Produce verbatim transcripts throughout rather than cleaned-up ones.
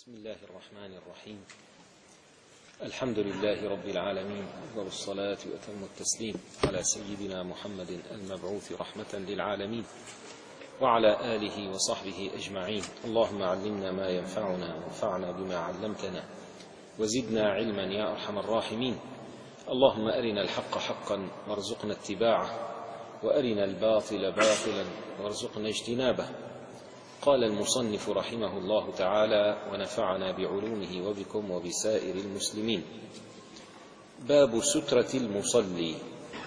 بسم الله الرحمن الرحيم. الحمد لله رب العالمين، أفضل الصلاة وأتم التسليم على سيدنا محمد المبعوث رحمة للعالمين وعلى آله وصحبه أجمعين. اللهم علمنا ما ينفعنا وانفعنا بما علمتنا وزدنا علما يا أرحم الراحمين. اللهم أرنا الحق حقا وارزقنا اتباعه، وأرنا الباطل باطلا وارزقنا اجتنابه. قال المصنف رحمه الله تعالى: ونفعنا بعلومه وبكم وبسائر المسلمين. باب سترة المصلي.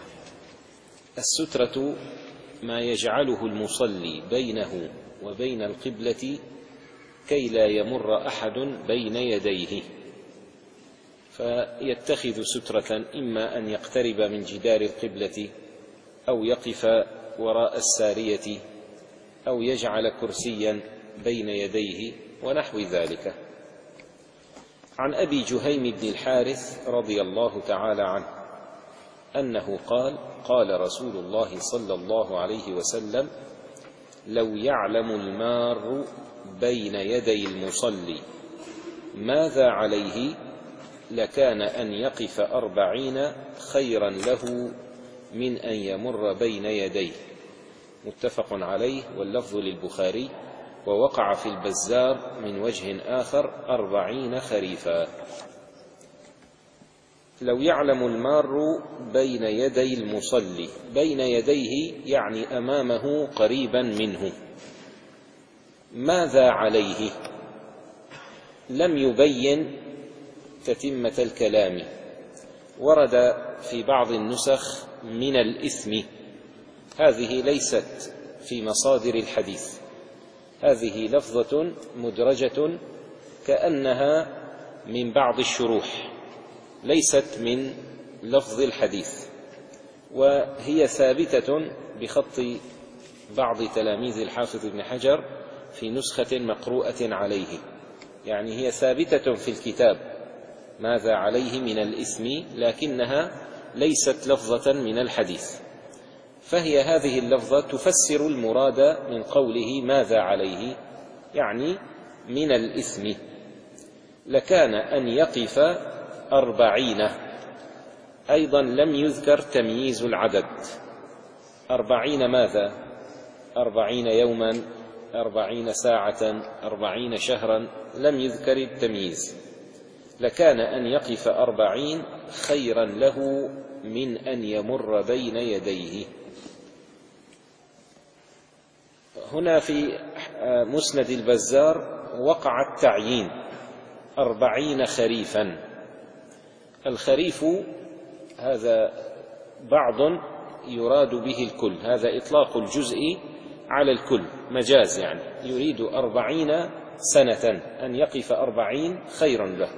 السترة ما يجعله المصلي بينه وبين القبلة كي لا يمر أحد بين يديه، فيتخذ سترة إما أن يقترب من جدار القبلة أو يقف وراء السارية أو يجعل كرسيا بين يديه ونحو ذلك. عن أبي جهيم بن الحارث رضي الله تعالى عنه أنه قال: قال رسول الله صلى الله عليه وسلم: لو يعلم المار بين يدي المصلي ماذا عليه لكان أن يقف أربعين خيرا له من أن يمر بين يديه. متفق عليه، واللفظ للبخاري، ووقع في البزار من وجه آخر أربعين خريفا. لو يعلم المار بين يدي المصلي، بين يديه يعني أمامه قريبا منه، ماذا عليه؟ لم يبين تتمة الكلام. ورد في بعض النسخ من الإثم، هذه ليست في مصادر الحديث، هذه لفظة مدرجة كأنها من بعض الشروح، ليست من لفظ الحديث، وهي ثابتة بخط بعض تلاميذ الحافظ ابن حجر في نسخة مقروءة عليه، يعني هي ثابتة في الكتاب ماذا عليه من الإثم، لكنها ليست لفظة من الحديث. فهي هذه اللفظة تفسر المراد من قوله ماذا عليه، يعني من الإثم. لكان أن يقف أربعين، أيضا لم يذكر تمييز العدد. أربعين ماذا؟ أربعين يوما، أربعين ساعة، أربعين شهرا، لم يذكر التمييز. لكان أن يقف أربعين خيرا له من أن يمر بين يديه. هنا في مسند البزار وقع التعيين أربعين خريفا. الخريف هذا بعض يراد به الكل، هذا إطلاق الجزء على الكل، مجاز، يعني يريد أربعين سنة، أن يقف أربعين خيرا له.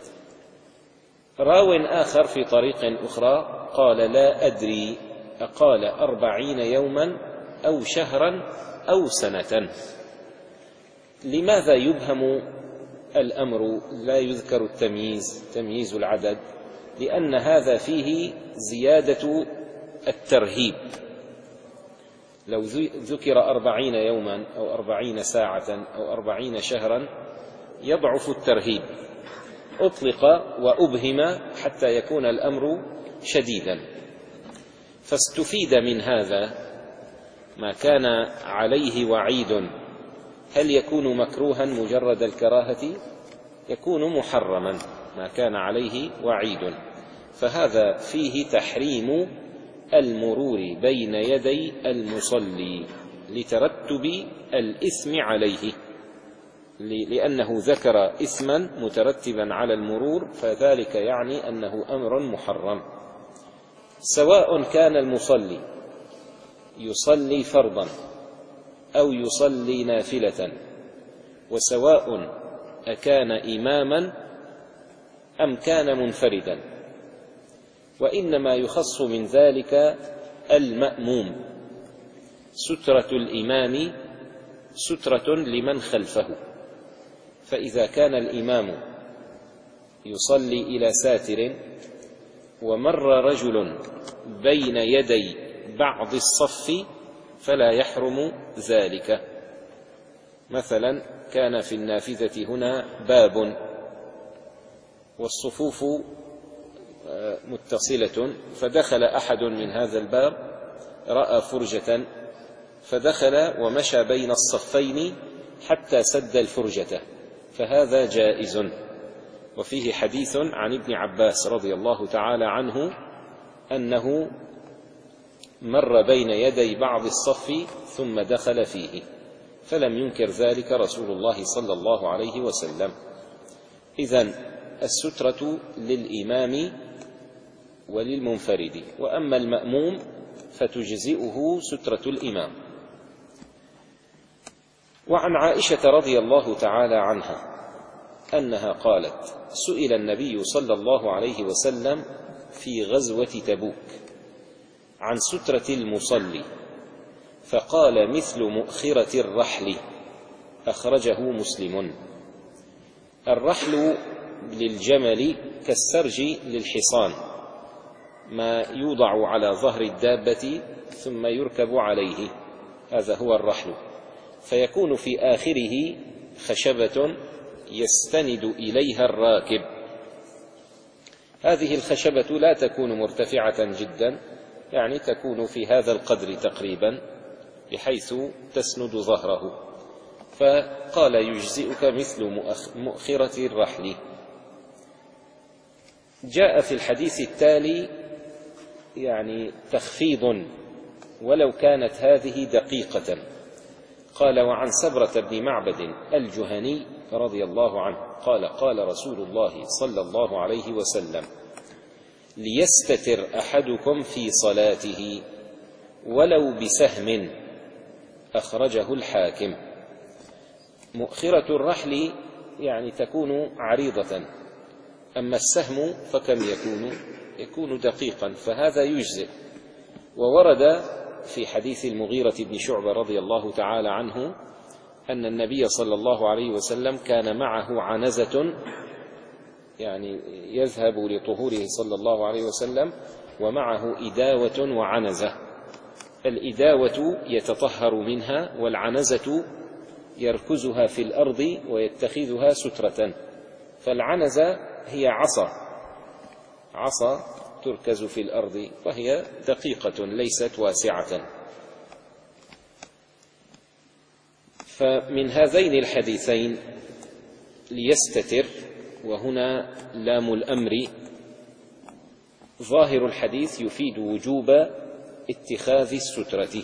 راو آخر في طريق أخرى قال: لا أدري أقال أربعين يوما أو شهرا أو سنة. لماذا يبهم الأمر، لا يذكر التمييز، تمييز العدد؟ لأن هذا فيه زيادة الترهيب. لو ذكر أربعين يوما أو أربعين ساعة أو أربعين شهرا يضعف الترهيب. أطلق وأبهم حتى يكون الأمر شديدا. فاستفيد من هذا ما كان عليه وعيد، هل يكون مكروها مجرد الكراهة؟ يكون محرما ما كان عليه وعيد. فهذا فيه تحريم المرور بين يدي المصلي لترتب الإثم عليه، لأنه ذكر إثما مترتبا على المرور، فذلك يعني أنه أمر محرم. سواء كان المصلي يصلي فرضا أو يصلي نافلة، وسواء أكان إماما أم كان منفردا، وإنما يخص من ذلك المأموم. سترة الإمام سترة لمن خلفه، فإذا كان الإمام يصلي إلى ساتر ومر رجل بين يدي بعض الصف فلا يحرم ذلك. مثلا كان في النافذة هنا باب والصفوف متصلة، فدخل أحد من هذا الباب رأى فرجة فدخل ومشى بين الصفين حتى سد الفرجة، فهذا جائز. وفيه حديث عن ابن عباس رضي الله تعالى عنه أنه مر بين يدي بعض الصف ثم دخل فيه، فلم ينكر ذلك رسول الله صلى الله عليه وسلم. إذن السترة للإمام وللمنفرد، وأما المأموم فتجزئه سترة الإمام. وعن عائشة رضي الله تعالى عنها أنها قالت: سئل النبي صلى الله عليه وسلم في غزوة تبوك عن سترة المصلي فقال: مثل مؤخرة الرحل، أخرجه مسلم. الرحل للجمل كالسرج للحصان، ما يوضع على ظهر الدابة ثم يركب عليه، هذا هو الرحل، فيكون في آخره خشبة يستند إليها الراكب. هذه الخشبة لا تكون مرتفعة جدا، يعني تكون في هذا القدر تقريبا بحيث تسند ظهره، فقال: يجزئك مثل مؤخرة الرحل. جاء في الحديث التالي يعني تخفيض ولو كانت هذه دقيقة. قال: وعن سبرة بن معبد الجهني رضي الله عنه قال: قال رسول الله صلى الله عليه وسلم: ليستتر أحدكم في صلاته ولو بسهم، أخرجه الحاكم. مؤخرة الرحل يعني تكون عريضة، أما السهم فكم يكون؟ يكون دقيقا، فهذا يجزئ. وورد في حديث المغيرة بن شعبة رضي الله تعالى عنه أن النبي صلى الله عليه وسلم كان معه عنزة، يعني يذهب لطهوره صلى الله عليه وسلم ومعه إداوة وعنزة. الإداوة يتطهر منها، والعنزة يركزها في الأرض ويتخذها سترة. فالعنزة هي عصا عصا تركز في الأرض، وهي دقيقة ليست واسعة. فمن هذين الحديثين ليستتر، وهنا لام الأمر، ظاهر الحديث يفيد وجوب اتخاذ السترة،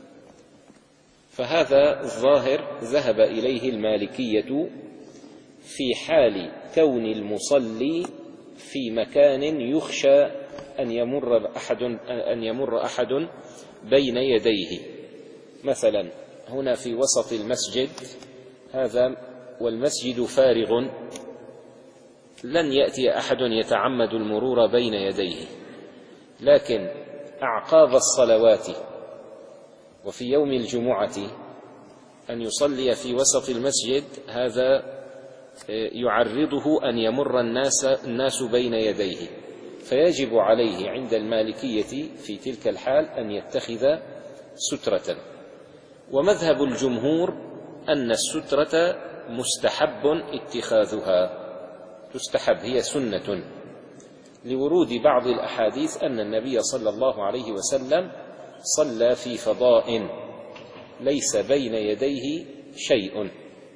فهذا الظاهر ذهب إليه المالكية في حال كون المصلي في مكان يخشى أن يمر أحد أن يمر أحد بين يديه. مثلا هنا في وسط المسجد هذا والمسجد فارغ، لن يأتي أحد يتعمد المرور بين يديه، لكن أعقاب الصلوات وفي يوم الجمعة أن يصلي في وسط المسجد، هذا يعرضه أن يمر الناس, الناس بين يديه، فيجب عليه عند المالكية في تلك الحال أن يتخذ سترة. ومذهب الجمهور أن السترة مستحب اتخاذها، تستحب، هي سنة، لورود بعض الأحاديث أن النبي صلى الله عليه وسلم صلى في فضاء ليس بين يديه شيء،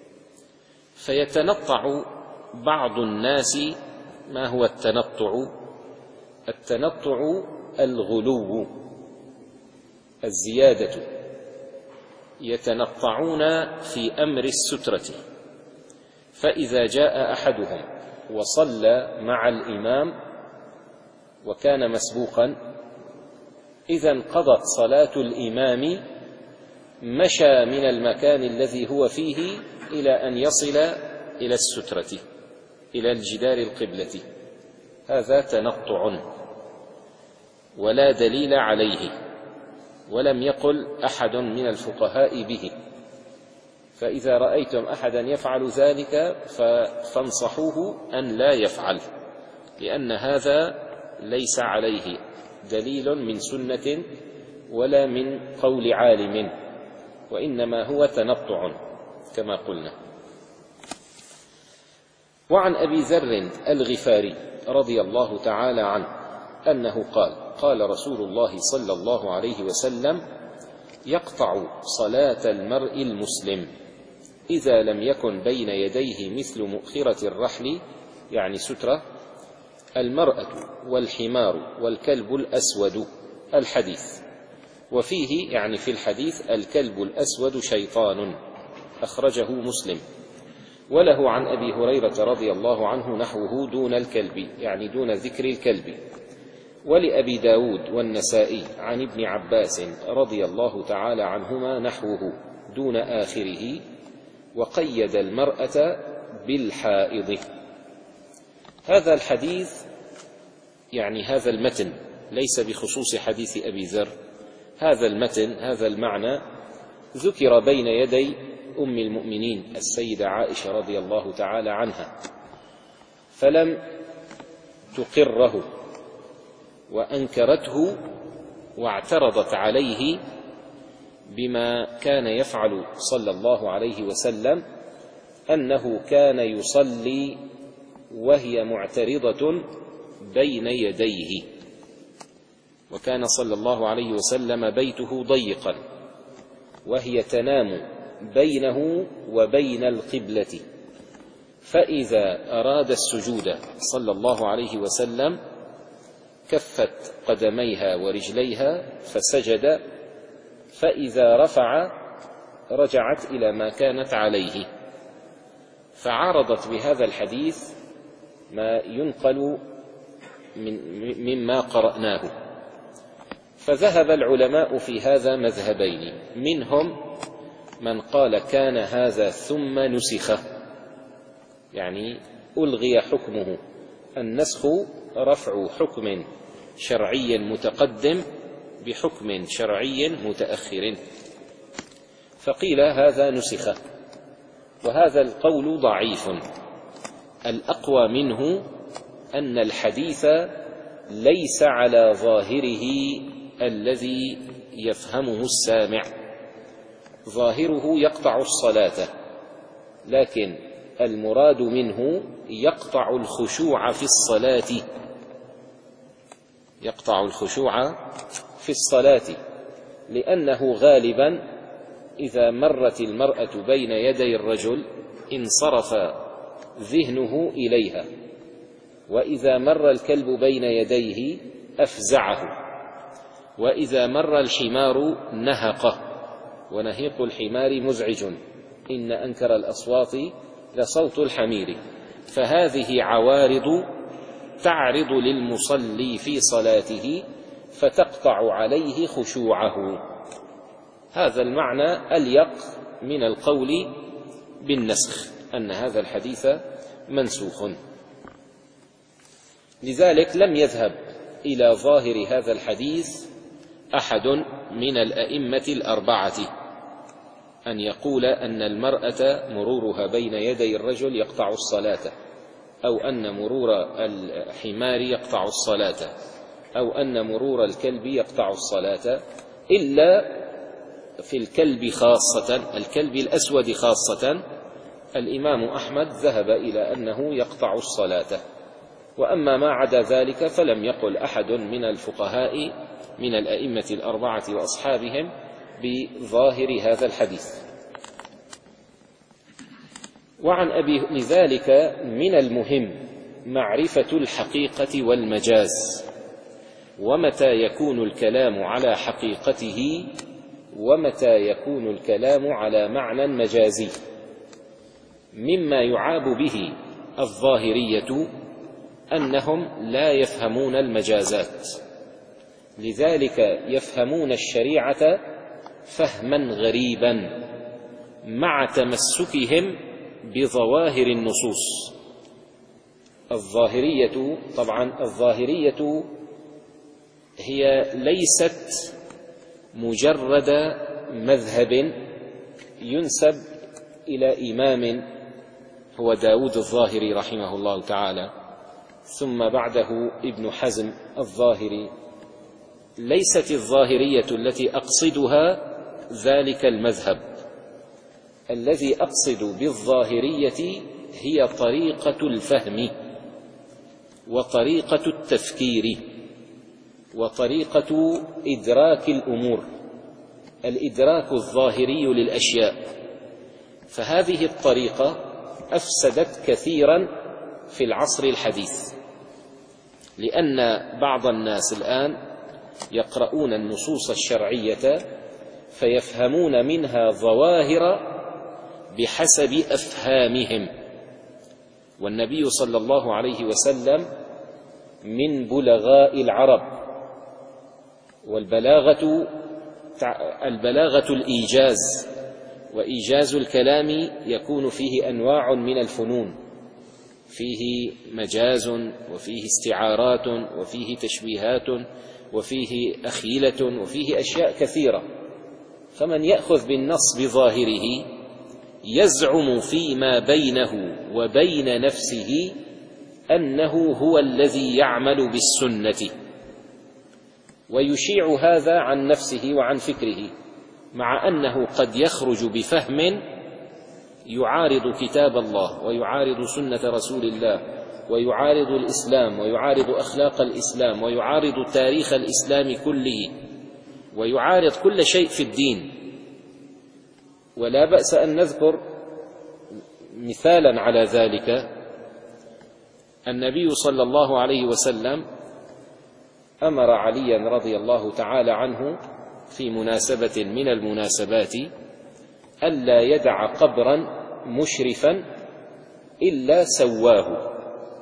فيتنطع بعض الناس. ما هو التنطع؟ التنطع الغلو، الزيادة، يتنطعون في أمر السترة. فإذا جاء أحدهم وصلى مع الإمام وكان مسبوقا، إذا انقضت صلاة الإمام، مشى من المكان الذي هو فيه إلى أن يصل إلى السترة، إلى الجدار القبلة. هذا تنطع ولا دليل عليه، ولم يقل أحد من الفقهاء به. فإذا رأيتم أحدا يفعل ذلك فانصحوه أن لا يفعل، لأن هذا ليس عليه دليل من سنة ولا من قول عالم، وإنما هو تنطع. كما قلنا. وعن أبي ذر الغفاري رضي الله تعالى عنه أنه قال: قال رسول الله صلى الله عليه وسلم: يقطع صلاة المرء المسلم إذا لم يكن بين يديه مثل مؤخرة الرحل، يعني سترة، المرأة والحمار والكلب الأسود. الحديث. وفيه يعني في الحديث الكلب الأسود شيطان، أخرجه مسلم. وله عن أبي هريرة رضي الله عنه نحوه دون الكلب، يعني دون ذكر الكلب. ولأبي داود والنسائي عن ابن عباس رضي الله تعالى عنهما نحوه دون آخره، وقيد المرأة بالحائض. هذا الحديث يعني هذا المتن ليس بخصوص حديث أبي ذر، هذا المتن هذا المعنى ذكر بين يدي أم المؤمنين السيدة عائشة رضي الله تعالى عنها، فلم تقره وأنكرته واعترضت عليه بما كان يفعل صلى الله عليه وسلم، أنه كان يصلي وهي معترضة بين يديه، وكان صلى الله عليه وسلم بيته ضيقا وهي تنام بينه وبين القبلة، فإذا أراد السجود صلى الله عليه وسلم كفت قدميها ورجليها فسجد، فإذا رفع رجعت إلى ما كانت عليه. فعارضت بهذا الحديث ما ينقل من مما قرأناه. فذهب العلماء في هذا مذهبين، منهم من قال كان هذا ثم نسخ، يعني ألغي حكمه. النسخ رفع حكم شرعي متقدم بحكم شرعي متأخر، فقيل هذا نسخ، وهذا القول ضعيف. الأقوى منه أن الحديث ليس على ظاهره الذي يفهمه السامع، ظاهره يقطع الصلاة، لكن المراد منه يقطع الخشوع في الصلاة، يقطع الخشوع في الصلاة، لأنه غالبا إذا مرت المرأة بين يدي الرجل انصرف ذهنه إليها، وإذا مر الكلب بين يديه أفزعه، وإذا مر الحمار نهقه، ونهيق الحمار مزعج، إن أنكر الأصوات لصوت الحمير. فهذه عوارض تعرض للمصلي في صلاته فتقطع عليه خشوعه. هذا المعنى أليق من القول بالنسخ، أن هذا الحديث منسوخ. لذلك لم يذهب إلى ظاهر هذا الحديث أحد من الأئمة الأربعة أن يقول أن المرأة مرورها بين يدي الرجل يقطع الصلاة، أو أن مرور الحمار يقطع الصلاة، أو أن مرور الكلب يقطع الصلاة، إلا في الكلب خاصة، الكلب الأسود خاصة، الإمام أحمد ذهب إلى أنه يقطع الصلاة. وأما ما عدا ذلك فلم يقل أحد من الفقهاء من الأئمة الأربعة وأصحابهم بظاهر هذا الحديث. وعن أبي لذلك من المهم معرفة الحقيقة والمجاز، ومتى يكون الكلام على حقيقته ومتى يكون الكلام على معنى مجازي. مما يعاب به الظاهرية أنهم لا يفهمون المجازات، لذلك يفهمون الشريعة فهما غريبا مع تمسكهم بظواهر النصوص. الظاهرية طبعا الظاهرية هي ليست مجرد مذهب ينسب إلى إمام هو داود الظاهري رحمه الله تعالى، ثم بعده ابن حزم الظاهري. ليست الظاهرية التي أقصدها ذلك المذهب، الذي أقصد بالظاهرية هي طريقة الفهم وطريقة التفكير وطريقة إدراك الأمور، الإدراك الظاهري للأشياء. فهذه الطريقة أفسدت كثيرا في العصر الحديث، لأن بعض الناس الآن يقرؤون النصوص الشرعية فيفهمون منها ظواهر بحسب أفهامهم. والنبي صلى الله عليه وسلم من بلغاء العرب، والبلاغة البلاغة الإيجاز، وإيجاز الكلام يكون فيه أنواع من الفنون، فيه مجاز وفيه استعارات وفيه تشبيهات وفيه أخيلة وفيه أشياء كثيرة. فمن يأخذ بالنص بظاهره يزعم فيما بينه وبين نفسه أنه هو الذي يعمل بالسنة، ويشيع هذا عن نفسه وعن فكره، مع أنه قد يخرج بفهم يعارض كتاب الله ويعارض سنة رسول الله ويعارض الإسلام ويعارض أخلاق الإسلام ويعارض تاريخ الإسلام كله ويعارض كل شيء في الدين. ولا بأس أن نذكر مثالا على ذلك. النبي صلى الله عليه وسلم أمر عليا رضي الله تعالى عنه في مناسبة من المناسبات ألا يدع قبرا مشرفا إلا سواه.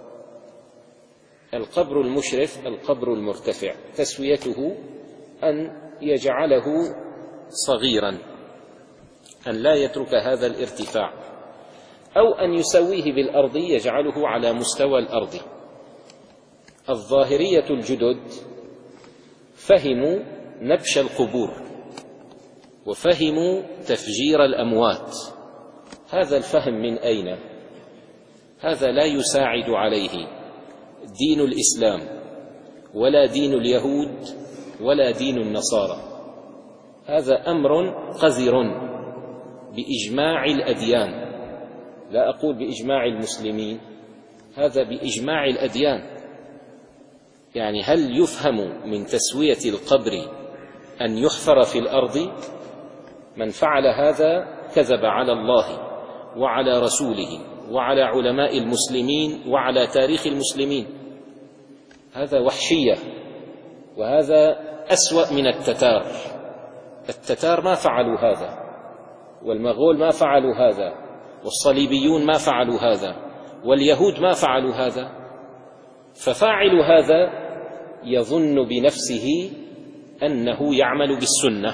القبر المشرف القبر المرتفع، تسويته أن يجعله صغيرا، أن لا يترك هذا الارتفاع، أو أن يسويه بالأرض يجعله على مستوى الأرض. الظاهرية الجدد فهموا نبش القبور وفهموا تفجير الأموات. هذا الفهم من أين؟ هذا لا يساعد عليه دين الإسلام ولا دين اليهود ولا دين النصارى. هذا أمر قذر بإجماع الأديان، لا أقول بإجماع المسلمين، هذا بإجماع الأديان. يعني هل يفهم من تسوية القبر أن يحفر في الأرض؟ من فعل هذا كذب على الله وعلى رسوله وعلى علماء المسلمين وعلى تاريخ المسلمين. هذا وحشية، وهذا أسوأ من التتار. التتار ما فعلوا هذا، والمغول ما فعلوا هذا، والصليبيون ما فعلوا هذا، واليهود ما فعلوا هذا. ففاعل هذا يظن بنفسه أنه يعمل بالسنة،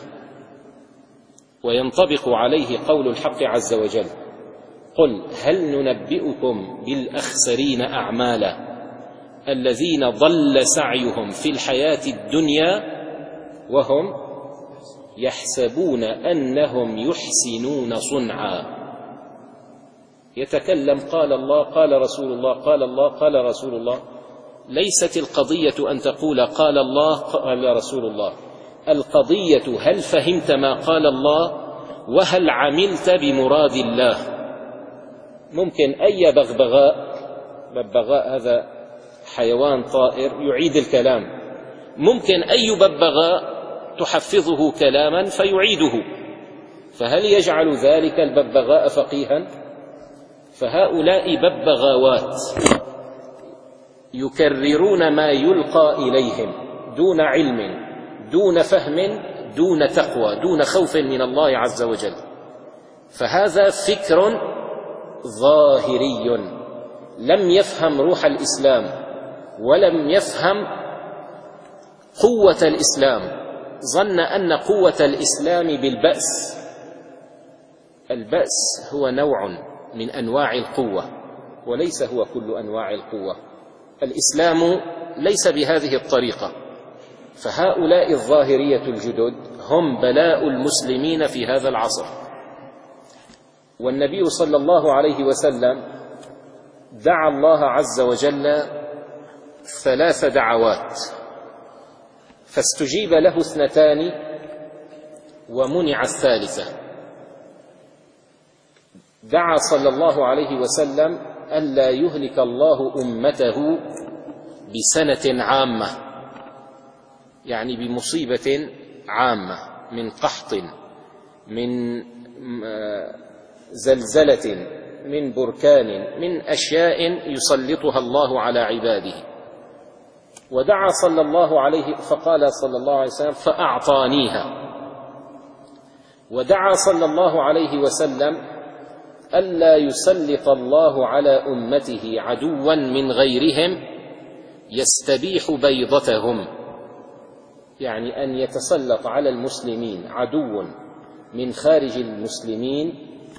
وينطبق عليه قول الحق عز وجل: قل هل ننبئكم بالأخسرين أعمالا الذين ضل سعيهم في الحياة الدنيا وهم يحسبون أنهم يحسنون صنعا. يتكلم قال الله قال رسول الله قال الله قال رسول الله. ليست القضية أن تقول قال الله قال رسول الله، القضية هل فهمت ما قال الله وهل عملت بمراد الله. ممكن أي بغبغاء، ببغاء هذا حيوان طائر يعيد الكلام، ممكن أي ببغاء تحفظه كلاما فيعيده، فهل يجعل ذلك الببغاء فقيها؟ فهؤلاء ببغاوات يكررون ما يلقى إليهم دون علم دون فهم دون تقوى دون خوف من الله عز وجل. فهذا فكر ظاهري لم يفهم روح الإسلام ولم يفهم قوة الإسلام، ظن أن قوة الإسلام بالبأس. البأس هو نوع من أنواع القوة وليس هو كل أنواع القوة. الإسلام ليس بهذه الطريقة. فهؤلاء الظاهرية الجدد هم بلاء المسلمين في هذا العصر. والنبي صلى الله عليه وسلم دعا الله عز وجل ثلاث دعوات، فاستجيب له اثنتان ومنع الثالثة. دعا صلى الله عليه وسلم ألا يهلك الله أمته بسنة عامة، يعني بمصيبة عامة، من قحط، من زلزلة، من بركان، من أشياء يسلطها الله على عباده. ودعا صلى الله عليه فقال صلى الله عليه وسلم فأعطانيها. ودعا صلى الله عليه وسلم ألا يسلط الله على أمته عدوا من غيرهم يستبيح بيضتهم، يعني أن يتسلط على المسلمين عدو من خارج المسلمين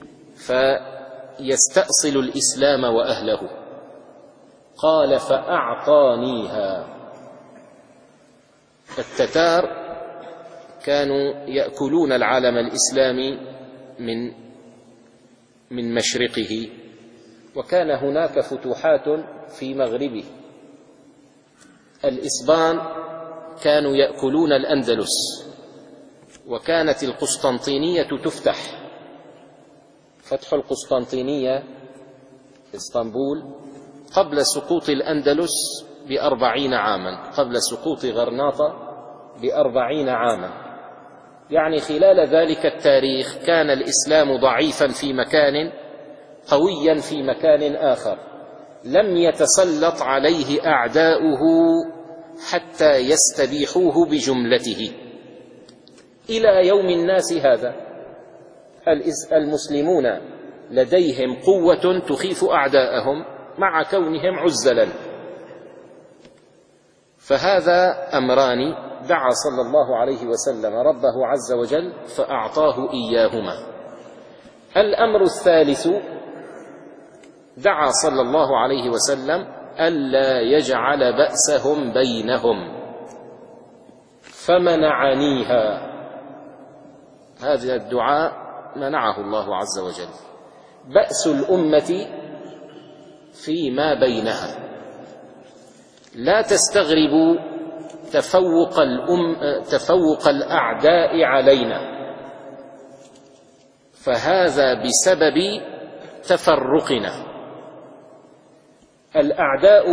فيستأصل الإسلام وأهله. قال فأعطانيها. التتار كانوا يأكلون العالم الإسلامي من من مشرقه، وكان هناك فتوحات في مغربه. الإسبان كانوا يأكلون الأندلس، وكانت القسطنطينية تفتح. فتح القسطنطينية اسطنبول قبل سقوط الأندلس بأربعين عاما، قبل سقوط غرناطة بأربعين عاما، يعني خلال ذلك التاريخ كان الإسلام ضعيفا في مكان، قويا في مكان آخر، لم يتسلط عليه أعداؤه حتى يستبيحوه بجملته إلى يوم الناس هذا. المسلمون لديهم قوة تخيف أعداءهم مع كونهم عزلا. فهذا أمران دعا صلى الله عليه وسلم ربه عز وجل فأعطاه إياهما. الأمر الثالث دعا صلى الله عليه وسلم ألا يجعل بأسهم بينهم فمنعنيها. هذا الدعاء منعه الله عز وجل. بأس الأمة فيما بينها. لا تستغربوا تفوق الأم تفوق الأعداء علينا، فهذا بسبب تفرقنا. الأعداء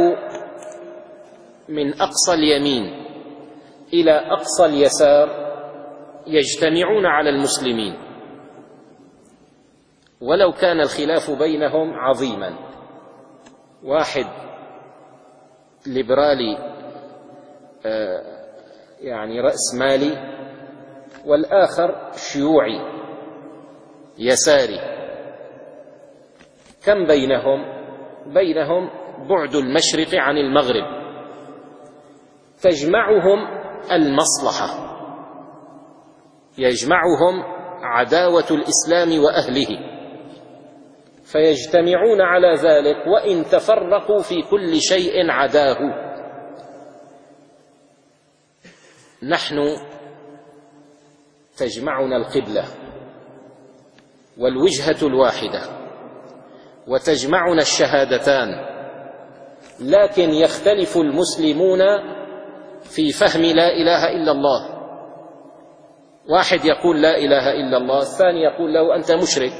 من أقصى اليمين إلى أقصى اليسار يجتمعون على المسلمين، ولو كان الخلاف بينهم عظيما. واحد ليبرالي يعني رأس مالي، والآخر شيوعي يساري، كم بينهم؟ بينهم بعد المشرق عن المغرب، تجمعهم المصلحة، يجمعهم عداوة الإسلام وأهله، فيجتمعون على ذلك، وإن تفرقوا في كل شيء عداه. نحن تجمعنا القبلة والوجهة الواحدة، وتجمعنا الشهادتان، لكن يختلف المسلمون في فهم لا إله إلا الله. واحد يقول لا إله إلا الله، الثاني يقول له أنت مشرك.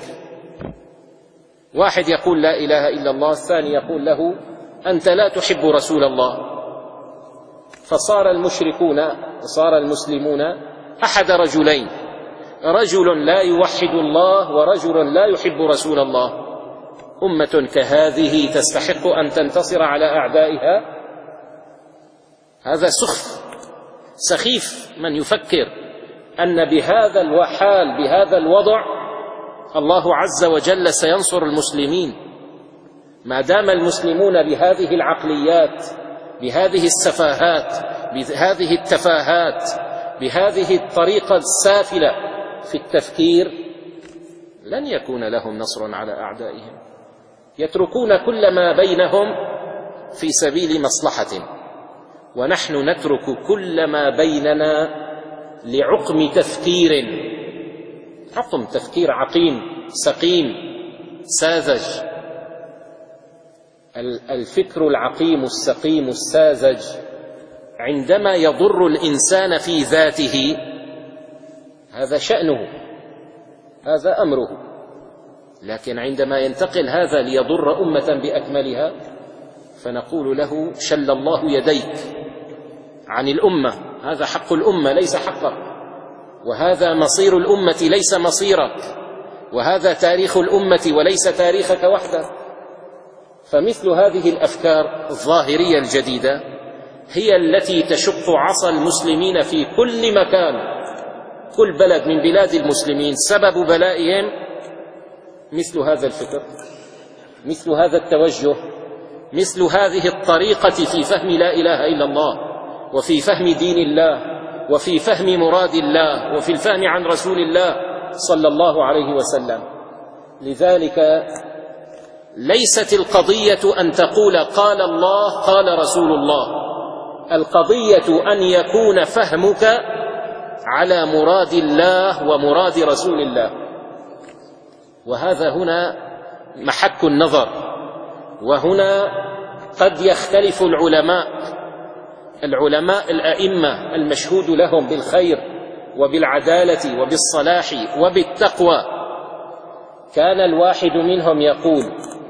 واحد يقول لا إله إلا الله، الثاني يقول له أنت لا تحب رسول الله. فصار المشركون صار المسلمون أحد رجلين، رجل لا يوحد الله ورجل لا يحب رسول الله. أمة كهذه تستحق أن تنتصر على أعدائها؟ هذا سخف سخيف من يفكر أن بهذا الحال بهذا الوضع الله عز وجل سينصر المسلمين. ما دام المسلمون بهذه العقليات، بهذه السفاهات، بهذه التفاهات، بهذه الطريقة السافلة في التفكير، لن يكون لهم نصر على أعدائهم. يتركون كل ما بينهم في سبيل مصلحة، ونحن نترك كل ما بيننا لعقم تفكير، عقم تفكير عقيم سقيم ساذج. الفكر العقيم السقيم الساذج عندما يضر الإنسان في ذاته هذا شأنه، هذا أمره. لكن عندما ينتقل هذا ليضر أمة بأكملها فنقول له شل الله يديك عن الأمة، هذا حق الأمة ليس حقك، وهذا مصير الأمة ليس مصيرك، وهذا تاريخ الأمة وليس تاريخك وحدك. فمثل هذه الأفكار الظاهرية الجديدة هي التي تشق عصا المسلمين في كل مكان. كل بلد من بلاد المسلمين سبب بلائهم مثل هذا الفكر، مثل هذا التوجه، مثل هذه الطريقة في فهم لا إله إلا الله، وفي فهم دين الله، وفي فهم مراد الله، وفي الفهم عن رسول الله صلى الله عليه وسلم. لذلك ليست القضية أن تقول قال الله قال رسول الله، القضية أن يكون فهمك على مراد الله ومراد رسول الله. وهذا هنا محك النظر، وهنا قد يختلف العلماء العلماء الأئمة المشهود لهم بالخير وبالعدالة وبالصلاح وبالتقوى. كان الواحد منهم يقول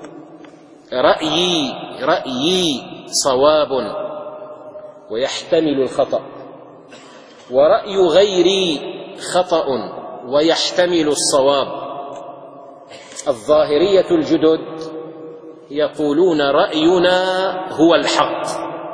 رأيي رأيي صواب ويحتمل الخطأ، ورأي غيري خطأ ويحتمل الصواب. الظاهرية الجدد يقولون رأينا هو الحق،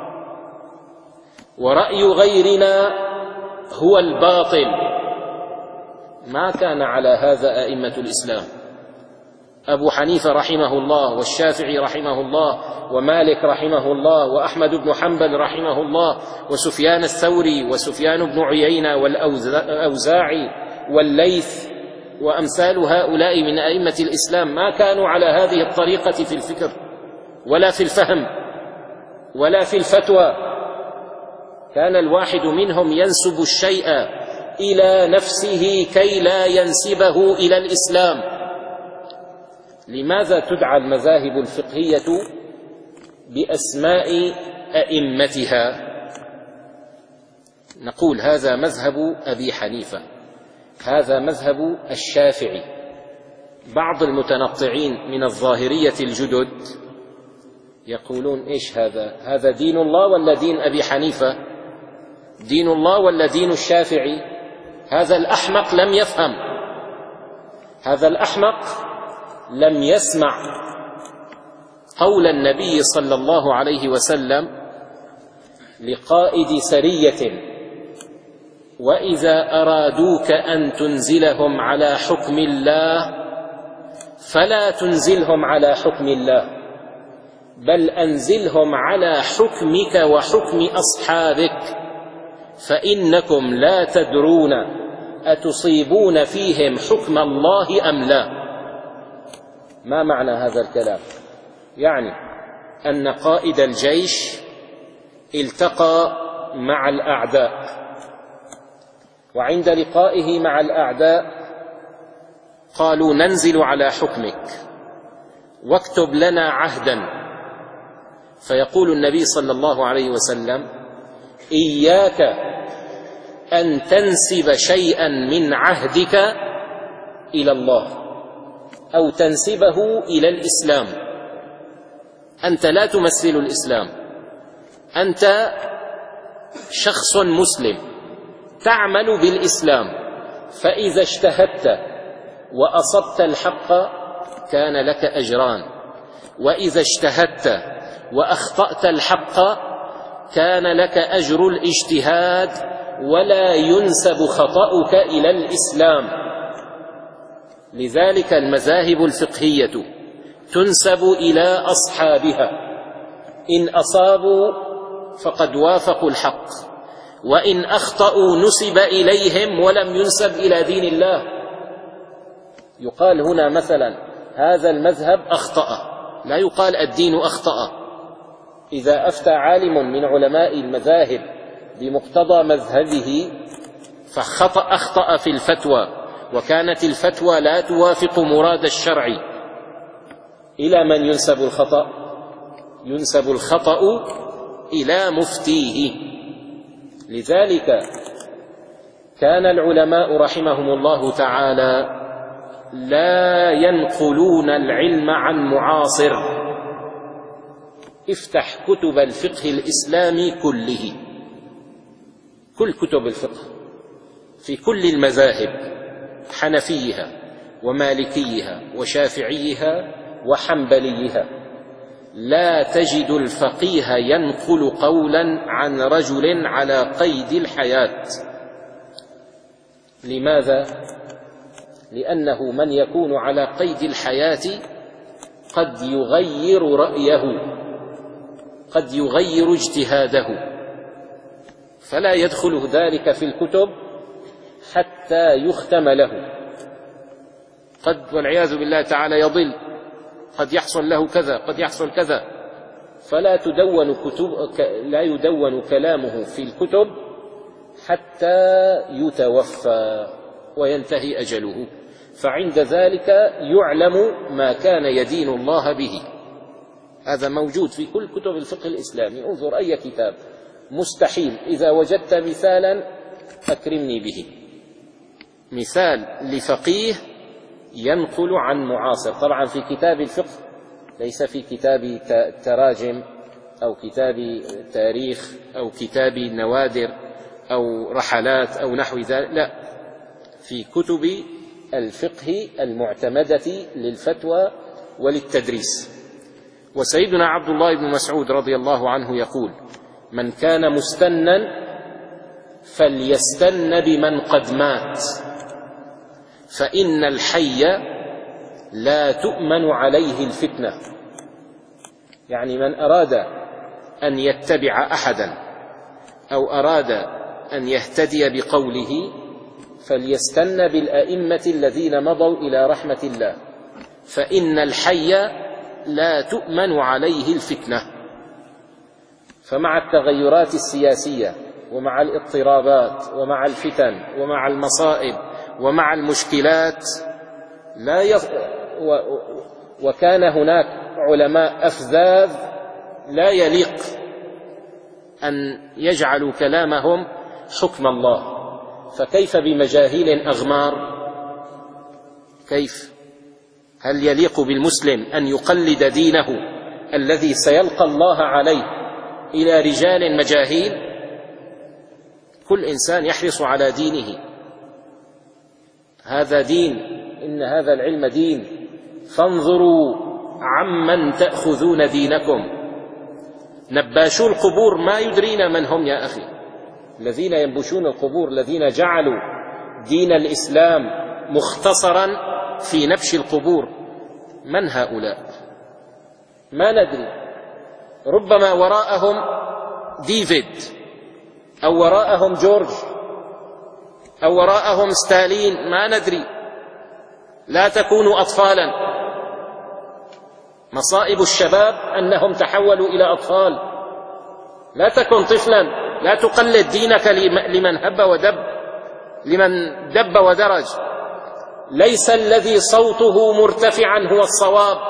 ورأي غيرنا هو الباطل. ما كان على هذا أئمة الإسلام، أبو حنيفة رحمه الله، والشافعي رحمه الله، ومالك رحمه الله، وأحمد بن حنبل رحمه الله، وسفيان الثوري، وسفيان بن عيينة، والأوزاعي، والليث، وأمثال هؤلاء من أئمة الإسلام. ما كانوا على هذه الطريقة في الفكر ولا في الفهم ولا في الفتوى. كان الواحد منهم ينسب الشيء إلى نفسه كي لا ينسبه إلى الإسلام. لماذا تدعى المذاهب الفقهية بأسماء أئمتها؟ نقول هذا مذهب أبي حنيفة، هذا مذهب الشافعي. بعض المتنطعين من الظاهرية الجدد يقولون إيش هذا؟ هذا دين الله ولا دين أبي حنيفة؟ دين الله ولا دين الشافعي؟ هذا الأحمق لم يفهم، هذا الأحمق لم يسمع قول النبي صلى الله عليه وسلم لقائد سرية: وإذا أرادوك أن تنزلهم على حكم الله فلا تنزلهم على حكم الله، بل أنزلهم على حكمك وحكم أصحابك، فإنكم لا تدرون أتصيبون فيهم حكم الله أم لا. ما معنى هذا الكلام؟ يعني أن قائد الجيش التقى مع الأعداء، وعند لقائه مع الأعداء قالوا: ننزل على حكمك واكتب لنا عهدا. فيقول النبي صلى الله عليه وسلم: إياك أن تنسب شيئا من عهدك إلى الله أو تنسبه إلى الإسلام. أنت لا تمثل الإسلام، أنت شخص مسلم تعمل بالإسلام، فإذا اجتهدت وأصبت الحق كان لك أجران، وإذا اجتهدت وأخطأت الحق كان لك أجر الاجتهاد ولا ينسب خطأك إلى الإسلام. لذلك المذاهب الفقهية تنسب إلى أصحابها، إن أصابوا فقد وافقوا الحق، وإن أخطأوا نسب إليهم ولم ينسب إلى دين الله. يقال هنا مثلا هذا المذهب أخطأ، لا يقال الدين أخطأ. إذا أفتى عالم من علماء المذاهب بمقتضى مذهبه فخطأ أخطأ في الفتوى، وكانت الفتوى لا توافق مراد الشرع، إلى من ينسب الخطأ؟ ينسب الخطأ إلى مفتيه. لذلك كان العلماء رحمهم الله تعالى لا ينقلون العلم عن معاصر. افتح كتب الفقه الإسلامي كله، كل كتب الفقه في كل المذاهب، حنفيها ومالكيها وشافعيها وحنبليها، لا تجد الفقيه ينقل قولا عن رجل على قيد الحياة. لماذا؟ لأنه من يكون على قيد الحياة قد يغير رأيه، قد يغير اجتهاده، فلا يدخل ذلك في الكتب حتى يختم له. قد والعياذ بالله تعالى يضل، قد يحصل له كذا، قد يحصل كذا، فلا تدون كتب لا يدون كلامه في الكتب حتى يتوفى وينتهي أجله، فعند ذلك يعلم ما كان يدين الله به. هذا موجود في كل كتب الفقه الإسلامي، انظر أي كتاب. مستحيل إذا وجدت مثالا أكرمني به، مثال لفقيه ينقل عن معاصر. طبعا في كتاب الفقه، ليس في كتاب تراجم أو كتاب تاريخ أو كتاب نوادر أو رحلات أو نحو ذلك، لا، في كتب الفقه المعتمدة للفتوى وللتدريس. وسيدنا عبد الله بن مسعود رضي الله عنه يقول: من كان مستنا فليستن بمن قد مات، فإن الحي لا تؤمن عليه الفتنة. يعني من أراد أن يتبع أحدا أو أراد أن يهتدي بقوله فليستن بالأئمة الذين مضوا إلى رحمة الله، فإن الحي لا تؤمن عليه الفتنة. فمع التغيرات السياسية ومع الاضطرابات ومع الفتن ومع المصائب ومع المشكلات لا يص... و... وكان هناك علماء أفذاذ لا يليق أن يجعلوا كلامهم حكم الله، فكيف بمجاهيل أغمار؟ كيف؟ هل يليق بالمسلم أن يقلد دينه الذي سيلقى الله عليه إلى رجال مجاهيل؟ كل إنسان يحرص على دينه، هذا دين، إن هذا العلم دين، فانظروا عمن تأخذون دينكم. نباشو القبور ما يدرين من هم يا أخي، الذين ينبشون القبور، الذين جعلوا دين الإسلام مختصرا في نبش القبور، من هؤلاء؟ ما ندري، ربما وراءهم ديفيد أو وراءهم جورج أو وراءهم ستالين، ما ندري. لا تكونوا أطفالا، مصائب الشباب أنهم تحولوا إلى أطفال. لا تكن طفلا، لا تقلد دينك لمن هب ودب، لمن دب ودرج. ليس الذي صوته مرتفعا هو الصواب.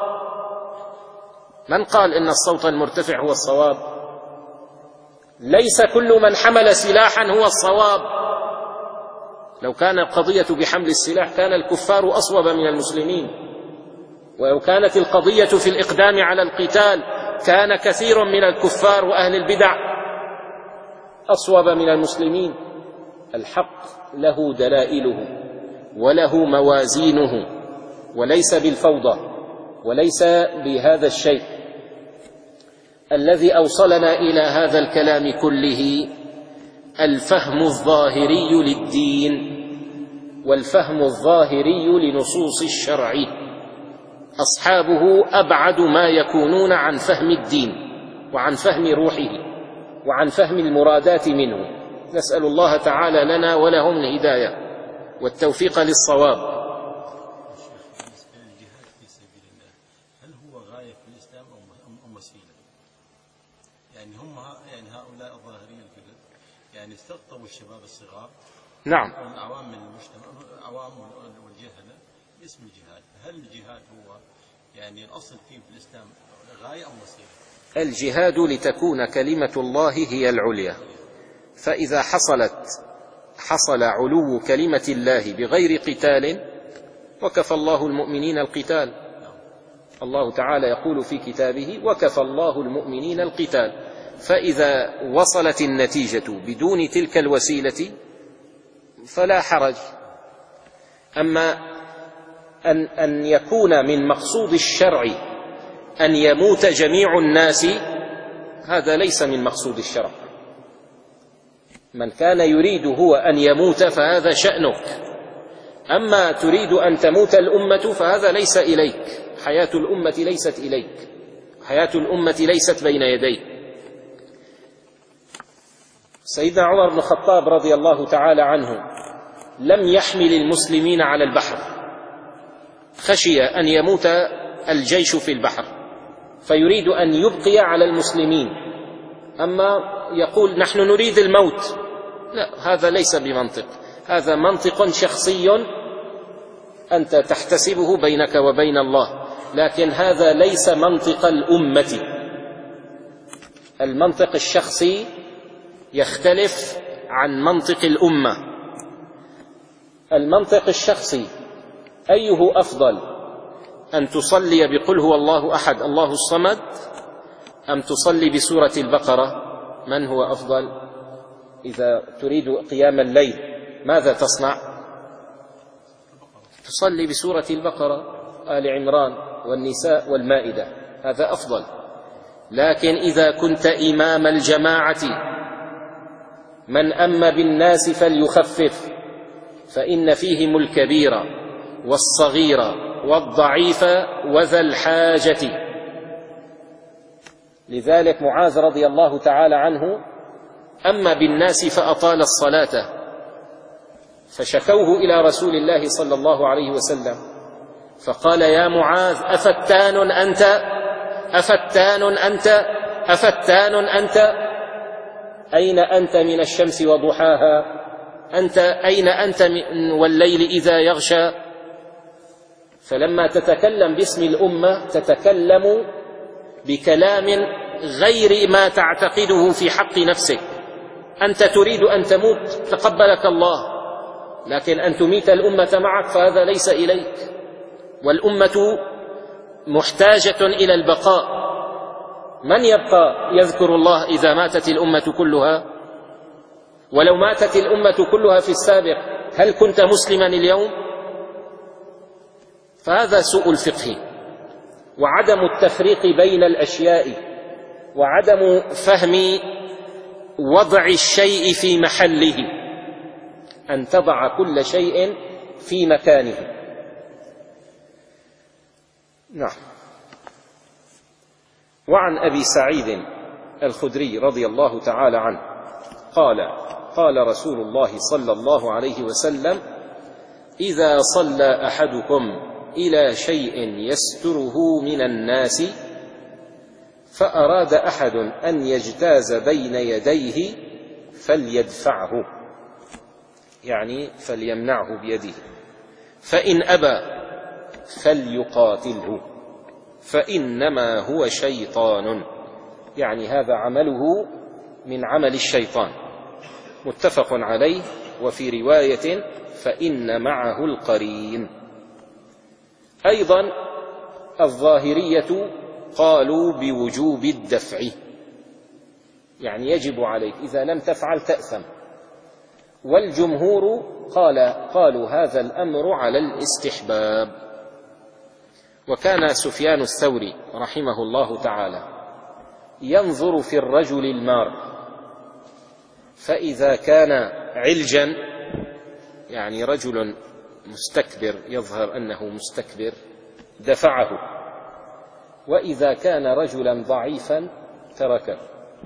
من قال إن الصوت المرتفع هو الصواب؟ ليس كل من حمل سلاحا هو الصواب. لو كان القضية بحمل السلاح كان الكفار أصوب من المسلمين، ولو كانت القضية في الإقدام على القتال كان كثير من الكفار وأهل البدع أصوب من المسلمين. الحق له دلائله وله موازينه، وليس بالفوضى، وليس بهذا الشيء. الذي أوصلنا إلى هذا الكلام كله الفهم الظاهري للدين والفهم الظاهري لنصوص الشرع. أصحابه أبعد ما يكونون عن فهم الدين وعن فهم روحه وعن فهم المرادات منه. نسأل الله تعالى لنا ولهم الهداية والتوفيق للصواب. الجهاد في سبيل الله هل هو غاية في الإسلام أم وسيلة؟ يعني هم يعني هؤلاء الظاهرين الكذب يعني استقطبوا الشباب الصغار، نعم، والعوام من المجتمع، العوام والجهلة باسم الجهاد. هل الجهاد هو يعني الأصل فيه في الإسلام غاية أم وسيلة؟ الجهاد لتكون كلمة الله هي العليا، فإذا حصلت حصل علو كلمة الله بغير قتال وكفى الله المؤمنين القتال. الله تعالى يقول في كتابه: وكفى الله المؤمنين القتال. فإذا وصلت النتيجة بدون تلك الوسيلة فلا حرج. أما أن, أن يكون من مقصود الشرع أن يموت جميع الناس، هذا ليس من مقصود الشرع. من كان يريد هو أن يموت فهذا شأنك، أما تريد أن تموت الأمة فهذا ليس إليك. حياة الأمة ليست إليك، حياة الأمة ليست بين يديك. سيدنا عمر بن الخطاب رضي الله تعالى عنه لم يحمل المسلمين على البحر، خشي أن يموت الجيش في البحر فيريد أن يبقي على المسلمين، أما يقول نحن نريد الموت، لا، هذا ليس بمنطق، هذا منطق شخصي أنت تحتسبه بينك وبين الله، لكن هذا ليس منطق الأمة. المنطق الشخصي يختلف عن منطق الأمة. المنطق الشخصي أيه أفضل، أن تصلي بقل هو الله أحد الله الصمد أم تصلي بسورة البقرة؟ من هو أفضل؟ إذا تريد قيام الليل ماذا تصنع؟ تصلي بسورة البقرة، آل عمران والنساء والمائدة، هذا أفضل. لكن إذا كنت إمام الجماعة من أم بالناس فليخفف، فإن فيهم الكبير والصغير والضعيف وذا الحاجة. لذلك معاذ رضي الله تعالى عنه أما بالناس فأطال الصلاة، فشكوه إلى رسول الله صلى الله عليه وسلم فقال: يا معاذ أفتان أنت أفتان أنت أفتان أنت أين أنت من الشمس وضحاها؟ أنت أين أنت والليل إذا يغشى؟ فلما تتكلم باسم الأمة تتكلم بكلام غير ما تعتقده في حق نفسك. أنت تريد أن تموت تقبلك الله، لكن أن تميت الأمة معك فهذا ليس إليك. والأمة محتاجة إلى البقاء. من يبقى يذكر الله إذا ماتت الأمة كلها؟ ولو ماتت الأمة كلها في السابق هل كنت مسلما اليوم؟ فهذا سوء الفقه وعدم التفريق بين الأشياء وعدم فهم وضع الشيء في محله، أن تضع كل شيء في مكانه. نعم. وعن أبي سعيد الخدري رضي الله تعالى عنه قال: قال رسول الله صلى الله عليه وسلم: إذا صلى أحدكم إلى شيء يستره من الناس فأراد أحد أن يجتاز بين يديه فليدفعه، يعني فليمنعه بيده، فإن أبى فليقاتله فإنما هو شيطان، يعني هذا عمله من عمل الشيطان. متفق عليه. وفي رواية: فإن معه القرين. أيضا الظاهرية قالوا بوجوب الدفع، يعني يجب عليك، إذا لم تفعل تأثم. والجمهور قال قالوا هذا الأمر على الاستحباب. وكان سفيان الثوري رحمه الله تعالى ينظر في الرجل المار، فإذا كان علجا، يعني رجل مستكبر يظهر أنه مستكبر، دفعه، وإذا كان رجلا ضعيفا تركه.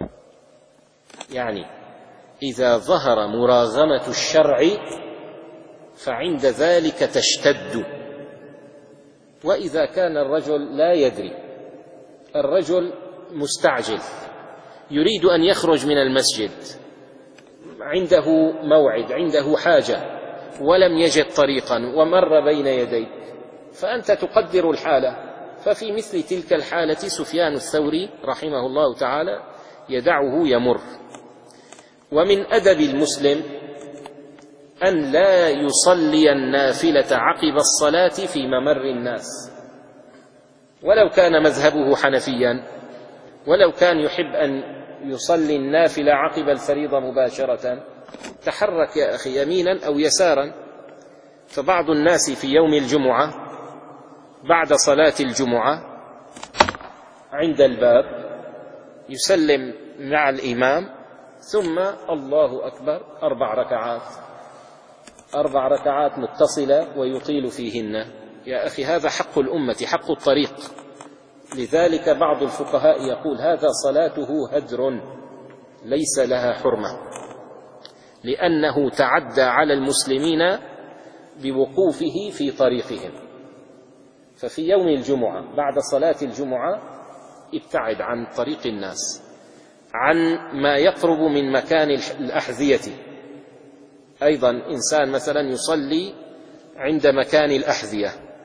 يعني إذا ظهر مراغمة الشرع فعند ذلك تشتد. وإذا كان الرجل لا يدري، الرجل مستعجل يريد أن يخرج من المسجد، عنده موعد، عنده حاجة، ولم يجد طريقا ومر بين يديك، فأنت تقدر الحالة. ففي مثل تلك الحالة سفيان الثوري رحمه الله تعالى يدعه يمر. ومن أدب المسلم أن لا يصلي النافلة عقب الصلاة في ممر الناس، ولو كان مذهبه حنفيا، ولو كان يحب أن يصلي النافلة عقب الفريضة مباشرة، تحرك يا أخي يمينا أو يسارا. فبعض الناس في يوم الجمعة بعد صلاة الجمعة عند الباب يسلم مع الإمام، ثم الله أكبر أربع ركعات أربع ركعات متصلة ويطيل فيهن. يا أخي هذا حق الأمة، حق الطريق. لذلك بعض الفقهاء يقول هذا صلاته هدر ليس لها حرمة، لأنه تعدى على المسلمين بوقوفه في طريقهم. ففي يوم الجمعة بعد صلاة الجمعة ابتعد عن طريق الناس، عن ما يقرب من مكان الأحذية. أيضا إنسان مثلا يصلي عند مكان الأحذية،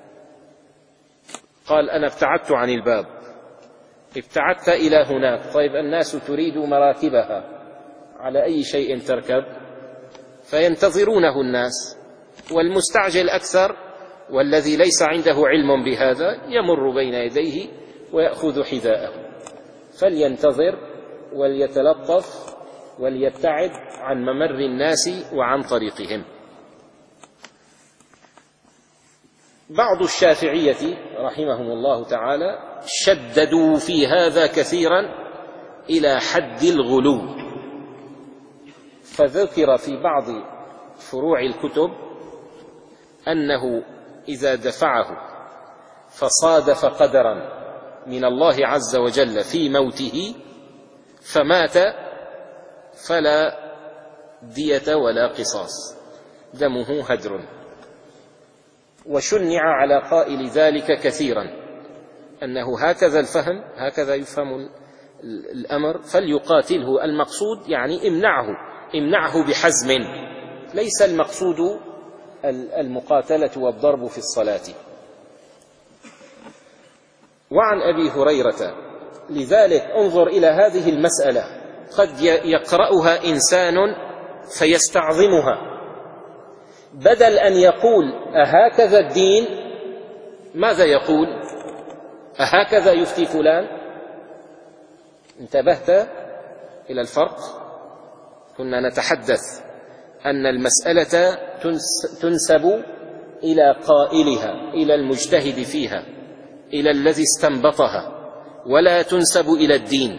قال أنا ابتعدت عن الباب، ابتعدت إلى هناك، طيب الناس تريد مراكبها، على أي شيء تركب؟ فينتظرونه الناس، والمستعجل أكثر والذي ليس عنده علم بهذا يمر بين يديه ويأخذ حذاءه. فلينتظر وليتلطف وليبتعد عن ممر الناس وعن طريقهم. بعض الشافعية رحمهم الله تعالى شددوا في هذا كثيرا إلى حد الغلو، فذكر في بعض فروع الكتب أنه إذا دفعه فصادف قدرا من الله عز وجل في موته فمات فلا دية ولا قصاص، دمه هدر. وشنع على قائل ذلك كثيرا، أنه هكذا الفهم، هكذا يفهم الأمر، فليقاتله. المقصود يعني امنعه امنعه بحزم، ليس المقصود المقاتلة والضرب في الصلاة. وعن أبي هريرة، لذلك انظر إلى هذه المسألة، قد يقرأها إنسان فيستعظمها، بدل أن يقول أهكذا الدين ماذا يقول؟ أهكذا يفتي فلان؟ انتبهت إلى الفرق؟ كنا نتحدث أن المسألة تنسب إلى قائلها، إلى المجتهد فيها، إلى الذي استنبطها، ولا تنسب إلى الدين.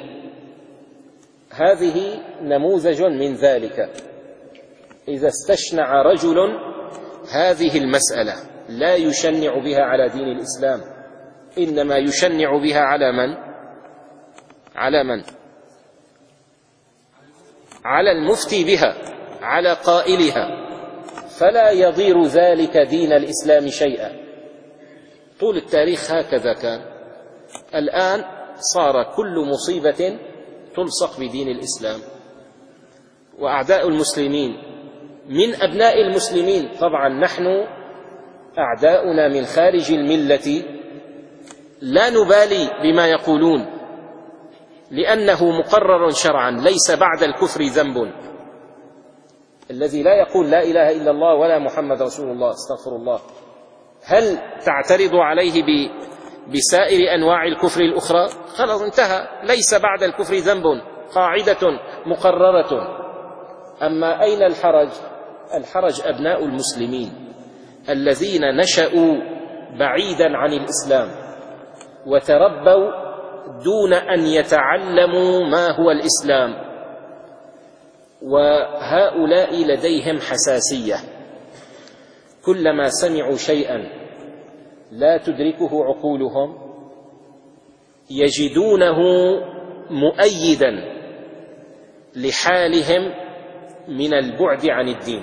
هذه نموذج من ذلك. إذا استشنع رجل هذه المسألة لا يشنع بها على دين الإسلام، إنما يشنع بها على من؟ على من؟ على المفتي بها، على قائلها، فلا يضير ذلك دين الإسلام شيئا. طول التاريخ هكذا كان. الآن صار كل مصيبة تلصق بدين الإسلام. وأعداء المسلمين من أبناء المسلمين، طبعا نحن أعداؤنا من خارج الملة لا نبالي بما يقولون، لأنه مقرر شرعا، ليس بعد الكفر ذنب. الذي لا يقول لا إله إلا الله ولا محمد رسول الله، استغفر الله، هل تعترض عليه بسائر أنواع الكفر الأخرى؟ خلاص انتهى، ليس بعد الكفر ذنب، قاعدة مقررة. أما أين الحرج؟ الحرج أبناء المسلمين الذين نشأوا بعيدا عن الإسلام وتربوا دون أن يتعلموا ما هو الإسلام، وهؤلاء لديهم حساسية. كلما سمعوا شيئا لا تدركه عقولهم يجدونه مؤيدا لحالهم من البعد عن الدين.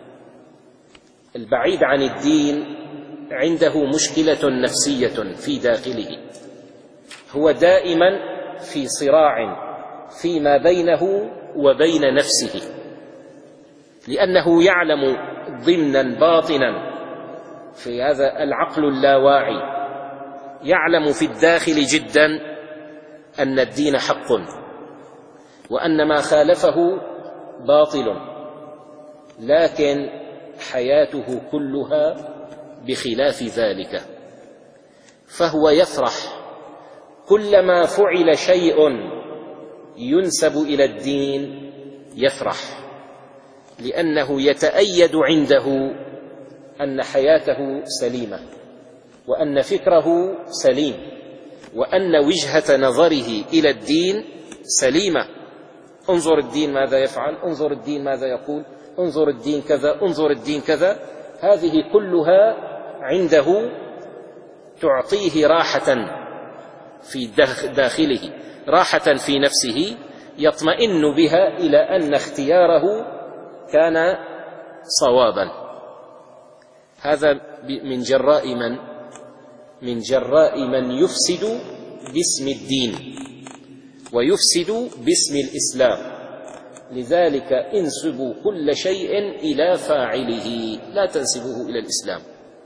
البعيد عن الدين عنده مشكلة نفسية في داخله، هو دائما في صراع فيما بينه وبين نفسه، لأنه يعلم ضمنا باطنا في هذا العقل اللاواعي، يعلم في الداخل جدا أن الدين حق وأن ما خالفه باطل، لكن حياته كلها بخلاف ذلك، فهو يفرح كلما فعل شيء ينسب إلى الدين، يفرح لأنه يتأيد عنده أن حياته سليمة، وأن فكره سليم، وأن وجهة نظره إلى الدين سليمة. انظر الدين ماذا يفعل، انظر الدين ماذا يقول، انظر الدين كذا، انظر الدين كذا. هذه كلها عنده تعطيه راحة في داخله، راحة في نفسه يطمئن بها إلى أن اختياره كان صوابا. هذا من جراء من؟ من جراء من يفسد باسم الدين ويفسد باسم الإسلام. لذلك انسبوا كل شيء إلى فاعله، لا تنسبوه إلى الإسلام.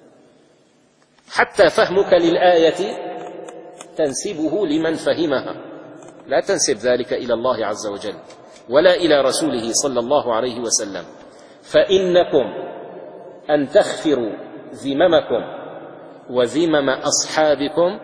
حتى فهمك للآية تنسبه لمن فهمها، لا تنسب ذلك إلى الله عز وجل ولا إلى رسوله صلى الله عليه وسلم. فإنكم أن تغفروا ذممكم وذمم أصحابكم،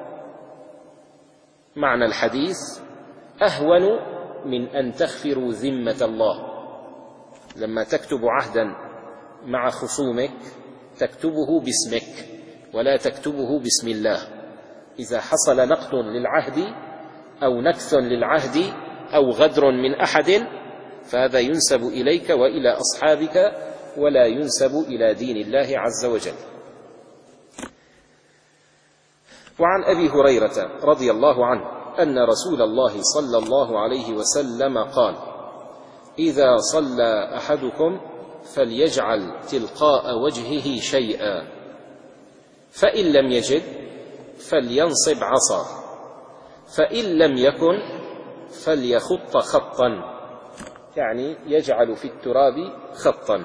معنى الحديث، أهون من أن تغفروا ذمة الله. لما تكتب عهدا مع خصومك تكتبه باسمك ولا تكتبه باسم الله. إذا حصل نقض للعهد أو نكث للعهد أو غدر من أحد فهذا ينسب إليك وإلى أصحابك ولا ينسب إلى دين الله عز وجل. وعن أبي هريرة رضي الله عنه أن رسول الله صلى الله عليه وسلم قال: إذا صلى أحدكم فليجعل تلقاء وجهه شيئا، فإن لم يجد فلينصب عصا، فإن لم يكن فليخط خطا، يعني يجعل في التراب خطا،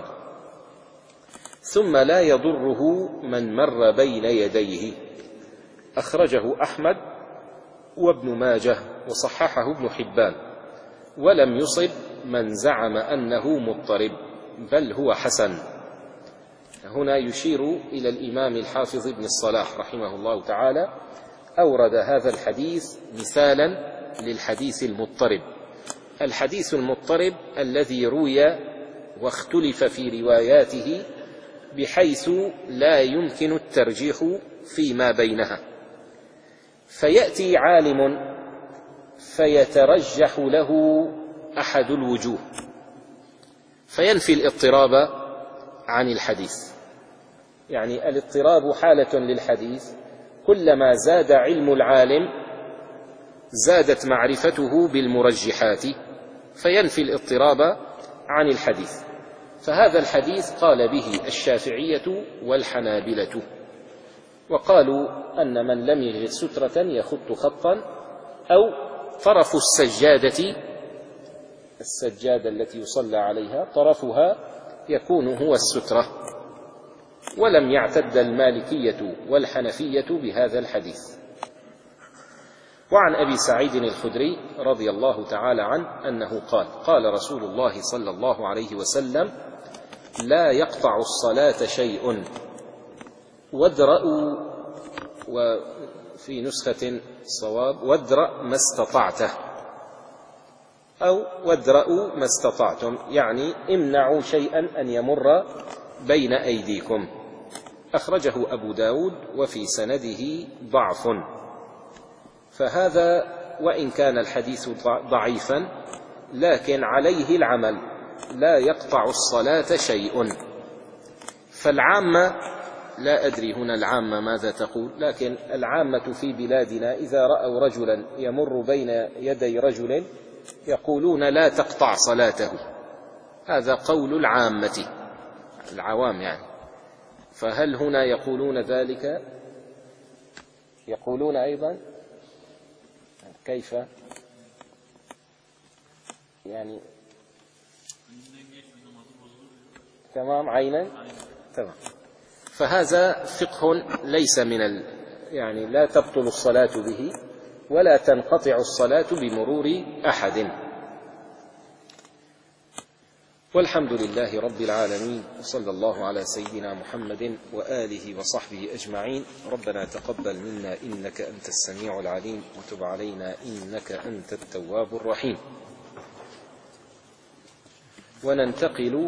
ثم لا يضره من مر بين يديه. أخرجه أحمد وابن ماجه وصححه ابن حبان، ولم يصب من زعم أنه مضطرب، بل هو حسن. هنا يشير إلى الإمام الحافظ ابن الصلاح رحمه الله تعالى، أورد هذا الحديث مثالا للحديث المضطرب. الحديث المضطرب الذي روي واختلف في رواياته بحيث لا يمكن الترجيح فيما بينها، فيأتي عالم فيترجح له أحد الوجوه فينفي الاضطراب عن الحديث. يعني الاضطراب حالة للحديث، كلما زاد علم العالم زادت معرفته بالمرجحات فينفي الاضطراب عن الحديث. فهذا الحديث قال به الشافعية والحنابلة، وقالوا أن من لم يجد سترة يخط خطا، أو طرف السجادة السجادة التي يصلى عليها طرفها يكون هو السترة. ولم يعتد المالكية والحنفية بهذا الحديث. وعن أبي سعيد الخدري رضي الله تعالى عنه أنه قال: قال رسول الله صلى الله عليه وسلم: لا يقطع الصلاة شيء، وادرأوا، وفي نسخة صواب وادرأ ما استطعته، أو وادرأوا ما استطعتم، يعني امنعوا شيئا أن يمر بين أيديكم. أخرجه أبو داود وفي سنده ضعف. فهذا وإن كان الحديث ضعيفا لكن عليه العمل، لا يقطع الصلاة شيء. فالعامة، لا أدري هنا العامة ماذا تقول، لكن العامة في بلادنا إذا رأوا رجلا يمر بين يدي رجل يقولون لا تقطع صلاته. هذا قول العامة، العوام يعني. فهل هنا يقولون ذلك؟ يقولون أيضا كيف؟ يعني تمام، عينا تمام. فهذا فقه ليس من ال... يعني لا تبطل الصلاة به ولا تنقطع الصلاة بمرور أحد. والحمد لله رب العالمين، وصلى الله على سيدنا محمد وآله وصحبه أجمعين. ربنا تقبل منا إنك أنت السميع العليم، وتب علينا إنك أنت التواب الرحيم. وننتقل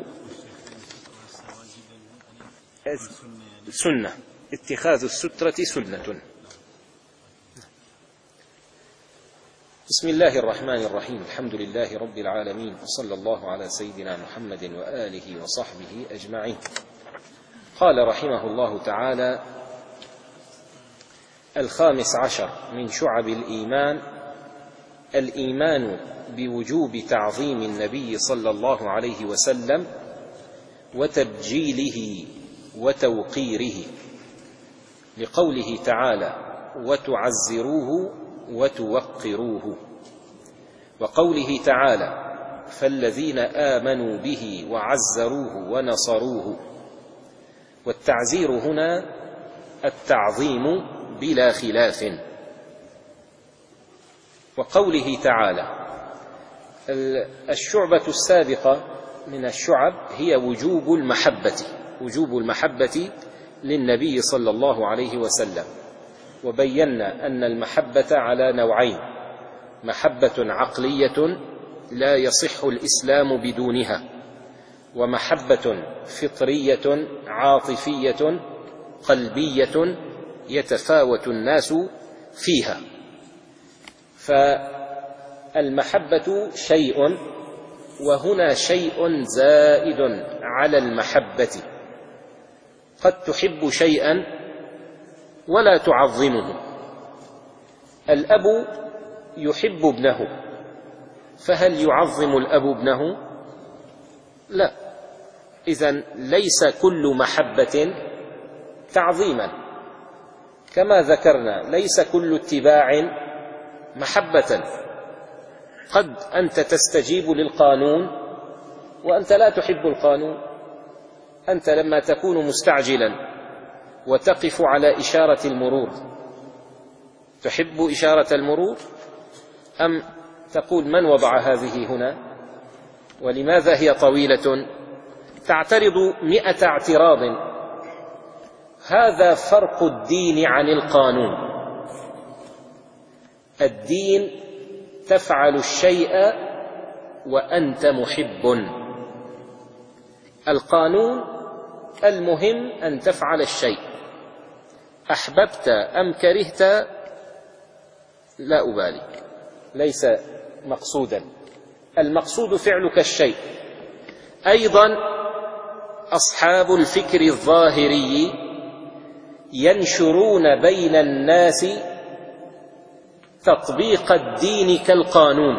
سنة، اتخاذ السترة سنة. بسم الله الرحمن الرحيم. الحمد لله رب العالمين، وصلى الله على سيدنا محمد وآله وصحبه أجمعين. قال رحمه الله تعالى: الخامس عشر من شعب الإيمان الإيمان بوجوب تعظيم النبي صلى الله عليه وسلم وتبجيله وتوقيره، لقوله تعالى: وتعزروه وتوقروه، وقوله تعالى: فالذين آمنوا به وعزروه ونصروه. والتعزير هنا التعظيم بلا خلاف. وقوله تعالى: الشعبة السابقة من الشعب هي وجوب المحبة، وجوب المحبة للنبي صلى الله عليه وسلم. وبينا أن المحبة على نوعين: محبة عقلية لا يصح الإسلام بدونها، ومحبة فطرية عاطفية قلبية يتفاوت الناس فيها. فالمحبة شيء، وهنا شيء زائد على المحبة. قد تحب شيئا ولا تعظمه. الأب يحب ابنه، فهل يعظم الأب ابنه؟ لا. إذن ليس كل محبة تعظيما. كما ذكرنا، ليس كل اتباع محبة. قد أنت تستجيب للقانون وأنت لا تحب القانون. أنت لما تكون مستعجلا وتقف على إشارة المرور، تحب إشارة المرور أم تقول من وضع هذه هنا ولماذا هي طويلة؟ تعترض مئة اعتراض. هذا فرق الدين عن القانون. الدين تفعل الشيء وأنت محب. القانون المهم أن تفعل الشيء، أحببت أم كرهت لا أبالي، ليس مقصودا. المقصود فعلك الشيء. أيضا أصحاب الفكر الظاهري ينشرون بين الناس تطبيق الدين كالقانون.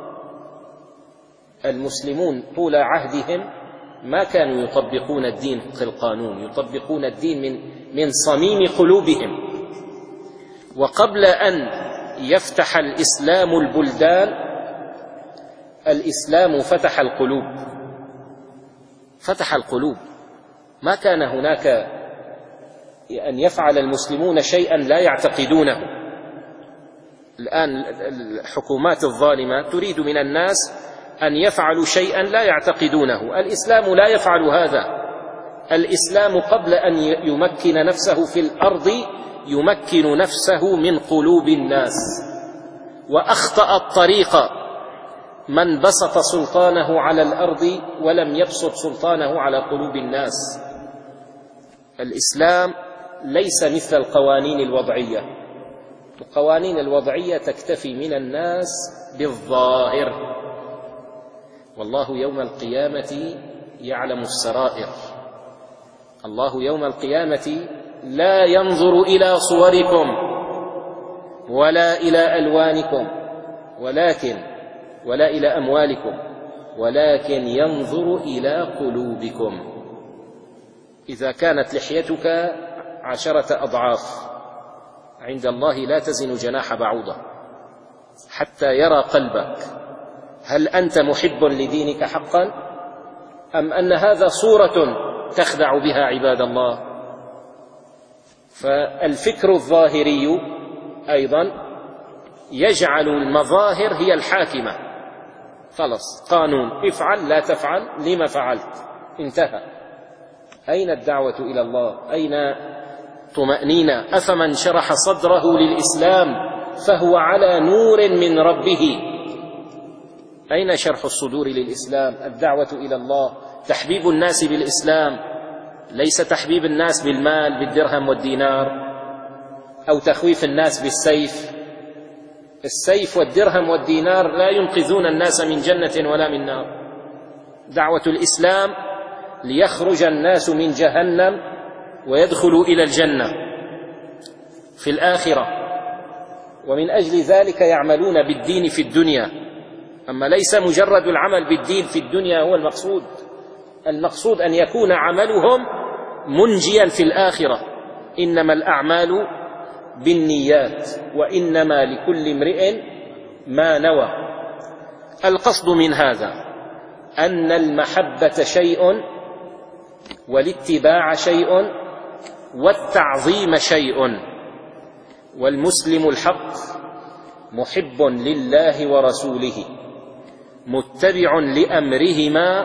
المسلمون طول عهدهم ما كانوا يطبقون الدين كالقانون، يطبقون الدين من من صميم قلوبهم. وقبل أن يفتح الإسلام البلدان، الإسلام فتح القلوب، فتح القلوب. ما كان هناك أن يفعل المسلمون شيئا لا يعتقدونه. الآن الحكومات الظالمة تريد من الناس أن يفعلوا شيئا لا يعتقدونه. الإسلام لا يفعل هذا. الإسلام قبل أن يمكن نفسه في الأرض يمكن نفسه من قلوب الناس. وأخطأ الطريق من بسط سلطانه على الأرض ولم يبسط سلطانه على قلوب الناس. الإسلام ليس مثل القوانين الوضعية. القوانين الوضعية تكتفي من الناس بالظاهر، والله يوم القيامة يعلم السرائر. الله يوم القيامة لا ينظر إلى صوركم ولا إلى ألوانكم ولكن ولا إلى أموالكم، ولكن ينظر إلى قلوبكم. إذا كانت لحيتك عشرة أضعاف عند الله لا تزن جناح بعوضة حتى يرى قلبك. هل أنت محب لدينك حقا أم أن هذا صورة تخدع بها عباد الله؟ فالفكر الظاهري أيضا يجعل المظاهر هي الحاكمة. خلاص قانون، افعل لا تفعل، لما فعلت، انتهى. أين الدعوة إلى الله؟ أين طمأنينة؟ أفمن شرح صدره للإسلام فهو على نور من ربه. أين شرح الصدور للإسلام؟ الدعوة إلى الله، تحبيب الناس بالإسلام، ليس تحبيب الناس بالمال بالدرهم والدينار أو تخويف الناس بالسيف. السيف والدرهم والدينار لا ينقذون الناس من جنة ولا من نار. دعوة الإسلام ليخرج الناس من جهنم ويدخلوا إلى الجنة في الآخرة، ومن أجل ذلك يعملون بالدين في الدنيا. أما ليس مجرد العمل بالدين في الدنيا هو المقصود، المقصود أن يكون عملهم منجيا في الآخرة. إنما الأعمال بالنيات وإنما لكل امرئ ما نوى. القصد من هذا أن المحبة شيء والاتباع شيء والتعظيم شيء، والمسلم الحق محب لله ورسوله متبع لأمرهما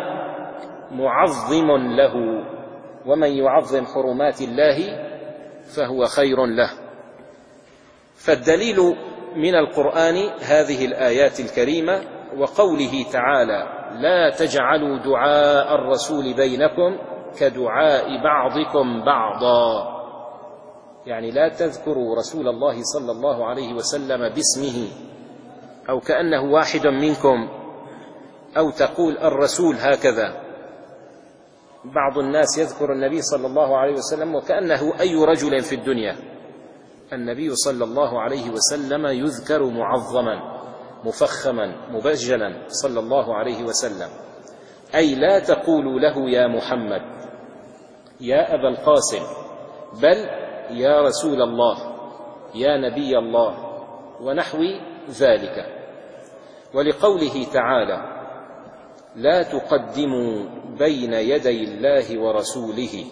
معظم له، ومن يعظم حرمات الله فهو خير له. فالدليل من القرآن هذه الآيات الكريمة وقوله تعالى: لا تجعلوا دعاء الرسول بينكم كدعاء بعضكم بعضا، يعني لا تذكروا رسول الله صلى الله عليه وسلم باسمه أو كأنه واحد منكم، أو تقول الرسول هكذا. بعض الناس يذكر النبي صلى الله عليه وسلم وكأنه أي رجل في الدنيا. النبي صلى الله عليه وسلم يذكر معظما مفخما مبجلا صلى الله عليه وسلم، أي لا تقولوا له يا محمد، يا أبا القاسم، بل يا رسول الله، يا نبي الله، ونحو ذلك. ولقوله تعالى: لا تقدموا بين يدي الله ورسوله.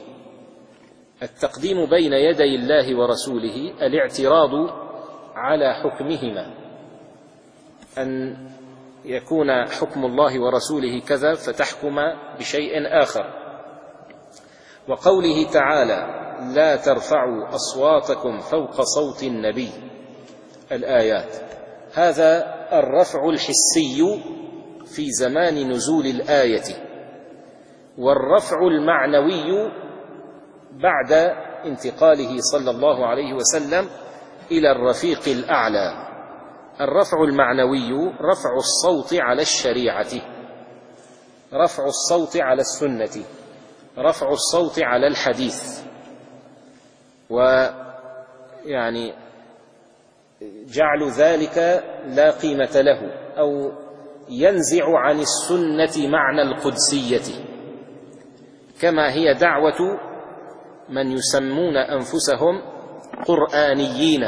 التقديم بين يدي الله ورسوله الاعتراض على حكمهما، أن يكون حكم الله ورسوله كذا فتحكم بشيء آخر. وقوله تعالى: لا ترفعوا أصواتكم فوق صوت النبي، الآيات، هذا الرفع الحسي في زمان نزول الآية، والرفع المعنوي بعد انتقاله صلى الله عليه وسلم إلى الرفيق الأعلى. الرفع المعنوي رفع الصوت على الشريعة، رفع الصوت على السنة، رفع الصوت على الحديث، ويعني جعل ذلك لا قيمة له، أو ينزع عن السنة معنى القدسية، كما هي دعوة من يسمون أنفسهم قرآنيين،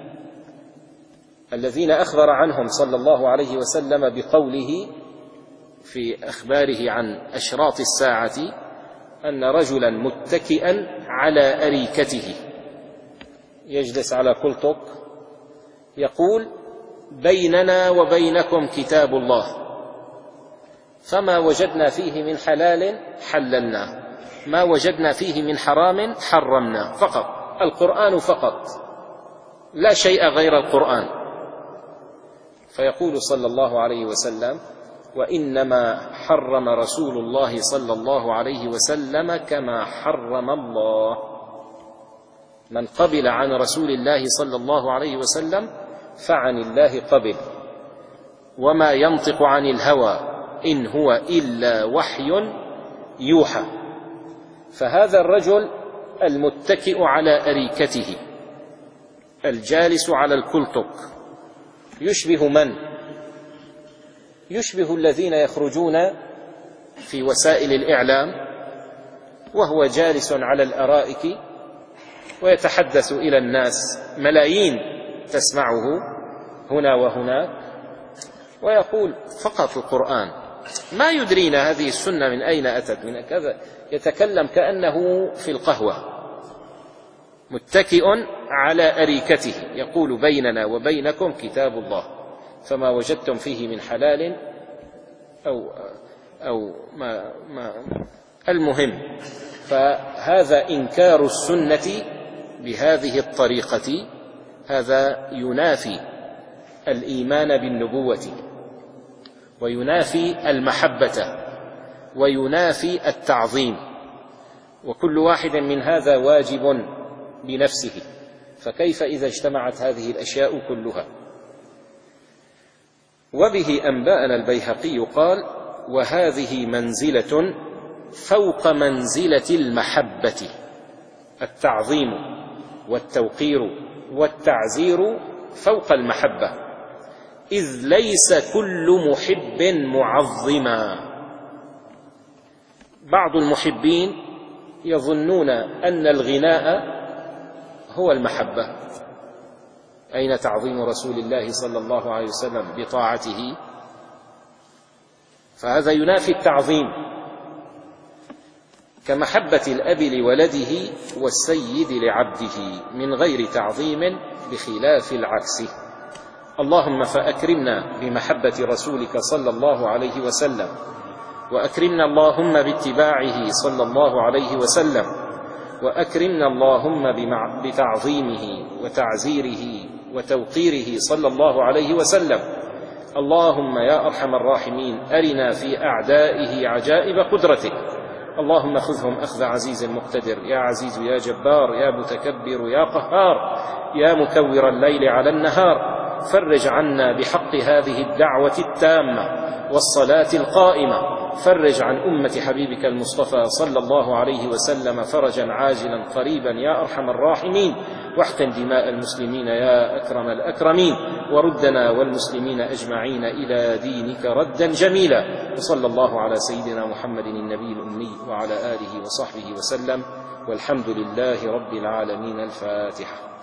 الذين أخبر عنهم صلى الله عليه وسلم بقوله في أخباره عن أشراط الساعة أن رجلا متكئا على أريكته يجلس على قلطك يقول: بيننا وبينكم كتاب الله، فما وجدنا فيه من حلال حللناه، ما وجدنا فيه من حرام حرمناه، فقط القرآن فقط، لا شيء غير القرآن. فيقول صلى الله عليه وسلم: وإنما حرم رسول الله صلى الله عليه وسلم كما حرم الله. من قبل عن رسول الله صلى الله عليه وسلم فعن الله قبل، وما ينطق عن الهوى إن هو إلا وحي يوحى. فهذا الرجل المتكئ على أريكته الجالس على الكلتك يشبه من؟ يشبه الذين يخرجون في وسائل الإعلام وهو جالس على الأرائك ويتحدث إلى الناس، ملايين تسمعه هنا وهناك، ويقول فقط القرآن، ما يدرينا هذه السنة من أين أتت، من كذا، يتكلم كأنه في القهوة متكئ على أريكته يقول: بيننا وبينكم كتاب الله، فما وجدتم فيه من حلال أو أو ما ما المهم. فهذا إنكار السنة بهذه الطريقة هذا ينافي الإيمان بالنبوة، وينافي المحبة، وينافي التعظيم، وكل واحد من هذا واجب بنفسه، فكيف إذا اجتمعت هذه الأشياء كلها؟ وبه أنبأنا البيهقي قال: وهذه منزلة فوق منزلة المحبة، التعظيم والتوقير والتعزير فوق المحبة، إذ ليس كل محب معظما. بعض المحبين يظنون أن الغناء هو المحبة. أين تعظيم رسول الله صلى الله عليه وسلم بطاعته؟ فهذا ينافي التعظيم، كمحبة الأب لولده والسيد لعبده من غير تعظيم، بخلاف العكس. اللهم فأكرمنا بمحبة رسولك صلى الله عليه وسلم، وأكرمنا اللهم باتباعه صلى الله عليه وسلم، وأكرمنا اللهم بتعظيمه وتعزيره وتوقيره صلى الله عليه وسلم. اللهم يا أرحم الراحمين أرنا في أعدائه عجائب قدرتك، اللهم خذهم أخذ عزيز مقتدر، يا عزيز يا جبار يا متكبر يا قهار، يا مكور الليل على النهار. فرج عنا بحق هذه الدعوة التامة والصلاة القائمة، فرج عن أمة حبيبك المصطفى صلى الله عليه وسلم فرجا عاجلا قريبا يا أرحم الراحمين، واحقن دماء المسلمين يا أكرم الأكرمين، وردنا والمسلمين أجمعين إلى دينك ردا جميلا. وصلى الله على سيدنا محمد النبي الأمي وعلى آله وصحبه وسلم، والحمد لله رب العالمين. الفاتحة.